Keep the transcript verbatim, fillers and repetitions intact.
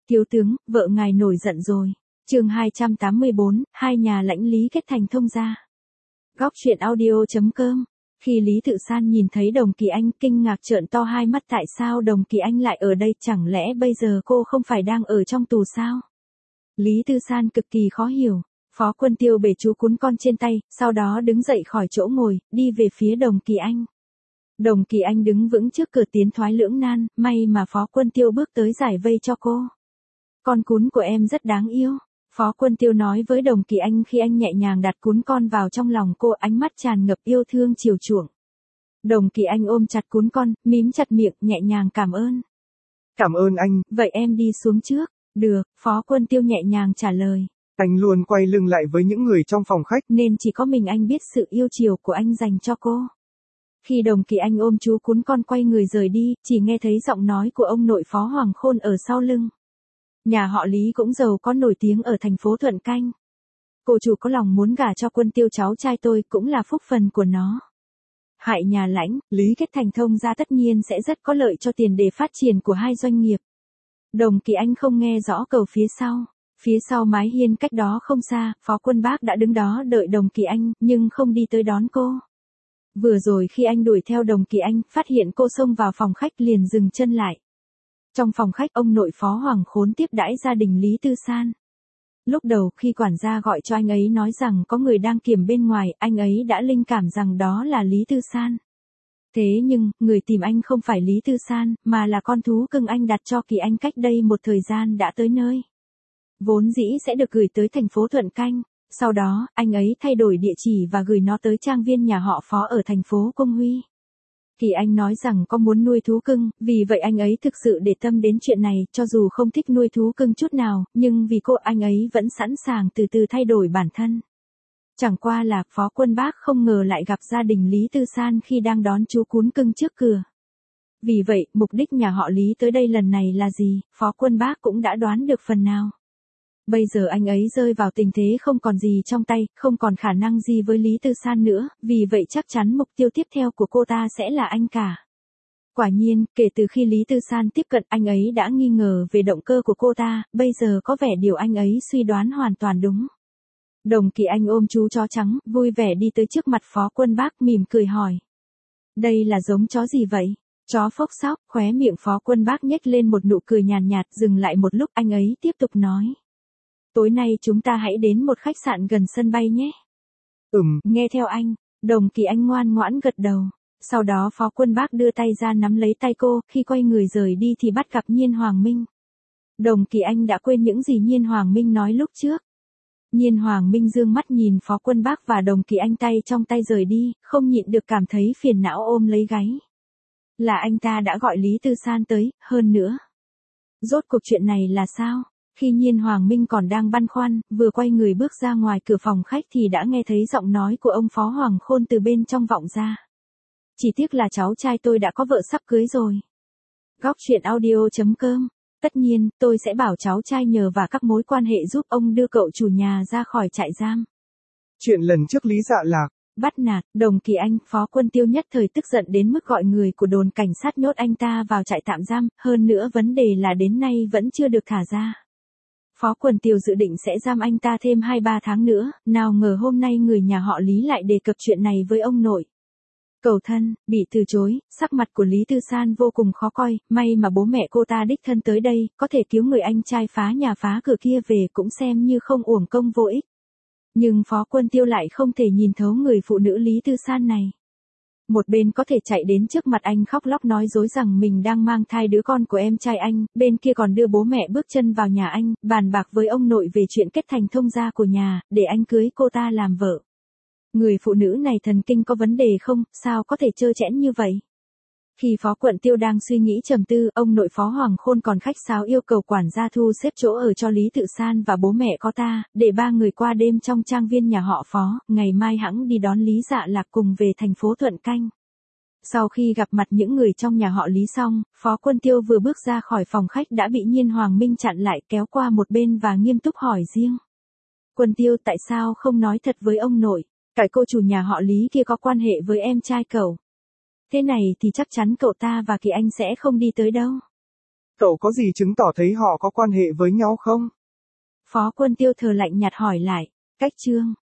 Thiếu tướng, vợ ngài nổi giận rồi. Chương hai trăm tám mươi bốn, hai nhà lãnh Lý kết thành thông gia. Góc truyện audio.com. Khi Lý Tự San nhìn thấy Đồng Kỳ Anh, kinh ngạc trợn to hai mắt, tại sao Đồng Kỳ Anh lại ở đây, chẳng lẽ bây giờ cô không phải đang ở trong tù sao? Lý Tư San cực kỳ khó hiểu. Phó Quân Tiêu bể chú cuốn con trên tay, sau đó đứng dậy khỏi chỗ ngồi, đi về phía Đồng Kỳ Anh. Đồng Kỳ Anh đứng vững trước cửa tiến thoái lưỡng nan, may mà Phó Quân Tiêu bước tới giải vây cho cô. Con cún của em rất đáng yêu. Phó Quân Tiêu nói với Đồng Kỳ Anh khi anh nhẹ nhàng đặt cún con vào trong lòng cô, ánh mắt tràn ngập yêu thương chiều chuộng. Đồng Kỳ Anh ôm chặt cún con, mím chặt miệng, nhẹ nhàng cảm ơn. Cảm ơn anh. Vậy em đi xuống trước. Được, Phó Quân Tiêu nhẹ nhàng trả lời. Anh luôn quay lưng lại với những người trong phòng khách, nên chỉ có mình anh biết sự yêu chiều của anh dành cho cô. Khi Đồng Kỳ Anh ôm chú cún con quay người rời đi, chỉ nghe thấy giọng nói của ông nội Phó Hoàng Khôn ở sau lưng. Nhà họ Lý cũng giàu có nổi tiếng ở thành phố Thuận Canh. Cô chủ có lòng muốn gả cho Quân Tiêu cháu trai tôi, cũng là phúc phần của nó. Hại nhà lãnh, Lý kết thành thông gia tất nhiên sẽ rất có lợi cho tiền đề phát triển của hai doanh nghiệp. Đồng Kỳ Anh không nghe rõ cầu phía sau. Phía sau mái hiên cách đó không xa, Phó Quân Bác đã đứng đó đợi Đồng Kỳ Anh, nhưng không đi tới đón cô. Vừa rồi khi anh đuổi theo Đồng Kỳ Anh, phát hiện cô xông vào phòng khách liền dừng chân lại. Trong phòng khách, ông nội Phó Hoàng Khốn tiếp đãi gia đình Lý Tư San. Lúc đầu khi quản gia gọi cho anh ấy nói rằng có người đang kiểm bên ngoài, anh ấy đã linh cảm rằng đó là Lý Tư San. Thế nhưng, người tìm anh không phải Lý Tư San, mà là con thú cưng anh đặt cho Kỳ Anh cách đây một thời gian đã tới nơi. Vốn dĩ sẽ được gửi tới thành phố Thuận Canh, sau đó, anh ấy thay đổi địa chỉ và gửi nó tới trang viên nhà họ Phó ở thành phố Công Huy. Kỳ Anh nói rằng có muốn nuôi thú cưng, vì vậy anh ấy thực sự để tâm đến chuyện này, cho dù không thích nuôi thú cưng chút nào, nhưng vì cô anh ấy vẫn sẵn sàng từ từ thay đổi bản thân. Chẳng qua là Phó Quân Bác không ngờ lại gặp gia đình Lý Tư San khi đang đón chú cún cưng trước cửa. Vì vậy, mục đích nhà họ Lý tới đây lần này là gì, Phó Quân Bác cũng đã đoán được phần nào. Bây giờ anh ấy rơi vào tình thế không còn gì trong tay, không còn khả năng gì với Lý Tư San nữa, vì vậy chắc chắn mục tiêu tiếp theo của cô ta sẽ là anh cả. Quả nhiên, kể từ khi Lý Tư San tiếp cận, anh ấy đã nghi ngờ về động cơ của cô ta, bây giờ có vẻ điều anh ấy suy đoán hoàn toàn đúng. Đồng Kỳ Anh ôm chú chó trắng, vui vẻ đi tới trước mặt Phó Quân Bác, mỉm cười hỏi. Đây là giống chó gì vậy? Chó phốc sóc, khóe miệng Phó Quân Bác nhếch lên một nụ cười nhàn nhạt, dừng lại một lúc anh ấy tiếp tục nói. Tối nay chúng ta hãy đến một khách sạn gần sân bay nhé. Ừm, nghe theo anh. Đồng Kỳ Anh ngoan ngoãn gật đầu. Sau đó Phó Quân Bác đưa tay ra nắm lấy tay cô, khi quay người rời đi thì bắt gặp Nhiên Hoàng Minh. Đồng Kỳ Anh đã quên những gì Nhiên Hoàng Minh nói lúc trước. Nhiên Hoàng Minh dương mắt nhìn Phó Quân Bác và Đồng Kỳ Anh tay trong tay rời đi, không nhịn được cảm thấy phiền não ôm lấy gáy. Là anh ta đã gọi Lý Tư San tới, hơn nữa. Rốt cuộc chuyện này là sao? Khi Nhiên Hoàng Minh còn đang băn khoăn, vừa quay người bước ra ngoài cửa phòng khách thì đã nghe thấy giọng nói của ông Phó Hoàng Khôn từ bên trong vọng ra. Chỉ tiếc là cháu trai tôi đã có vợ sắp cưới rồi. Góc truyện audio.com. Tất nhiên, tôi sẽ bảo cháu trai nhờ và các mối quan hệ giúp ông đưa cậu chủ nhà ra khỏi trại giam. Chuyện lần trước Lý Dạ Lạc bắt nạt, Đồng Kỳ Anh, Phó Quân Tiêu nhất thời tức giận đến mức gọi người của đồn cảnh sát nhốt anh ta vào trại tạm giam, hơn nữa vấn đề là đến nay vẫn chưa được thả ra. Phó Quân Tiêu dự định sẽ giam anh ta thêm hai ba tháng nữa, nào ngờ hôm nay người nhà họ Lý lại đề cập chuyện này với ông nội. Cầu thân, bị từ chối, sắc mặt của Lý Tư San vô cùng khó coi, may mà bố mẹ cô ta đích thân tới đây, có thể cứu người anh trai phá nhà phá cửa kia về cũng xem như không uổng công vô ích. Nhưng Phó Quân Tiêu lại không thể nhìn thấu người phụ nữ Lý Tư San này. Một bên có thể chạy đến trước mặt anh khóc lóc nói dối rằng mình đang mang thai đứa con của em trai anh, bên kia còn đưa bố mẹ bước chân vào nhà anh, bàn bạc với ông nội về chuyện kết thành thông gia của nhà, để anh cưới cô ta làm vợ. Người phụ nữ này thần kinh có vấn đề không, sao có thể trơ trẽn như vậy? Khi Phó Quận Tiêu đang suy nghĩ trầm tư, ông nội Phó Hoàng Khôn còn khách sáo yêu cầu quản gia thu xếp chỗ ở cho Lý Tự San và bố mẹ có ta, để ba người qua đêm trong trang viên nhà họ Phó, ngày mai hẵng đi đón Lý Dạ Lạc cùng về thành phố Thuận Canh. Sau khi gặp mặt những người trong nhà họ Lý xong, Phó Quân Tiêu vừa bước ra khỏi phòng khách đã bị Nhiên Hoàng Minh chặn lại, kéo qua một bên và nghiêm túc hỏi riêng. Quân Tiêu, tại sao không nói thật với ông nội? Cái cô chủ nhà họ Lý kia có quan hệ với em trai cậu. Thế này thì chắc chắn cậu ta và Kỳ Anh sẽ không đi tới đâu. Cậu có gì chứng tỏ thấy họ có quan hệ với nhau không? Phó Quân Tiêu Thờ lạnh nhạt hỏi lại, Cách Trương.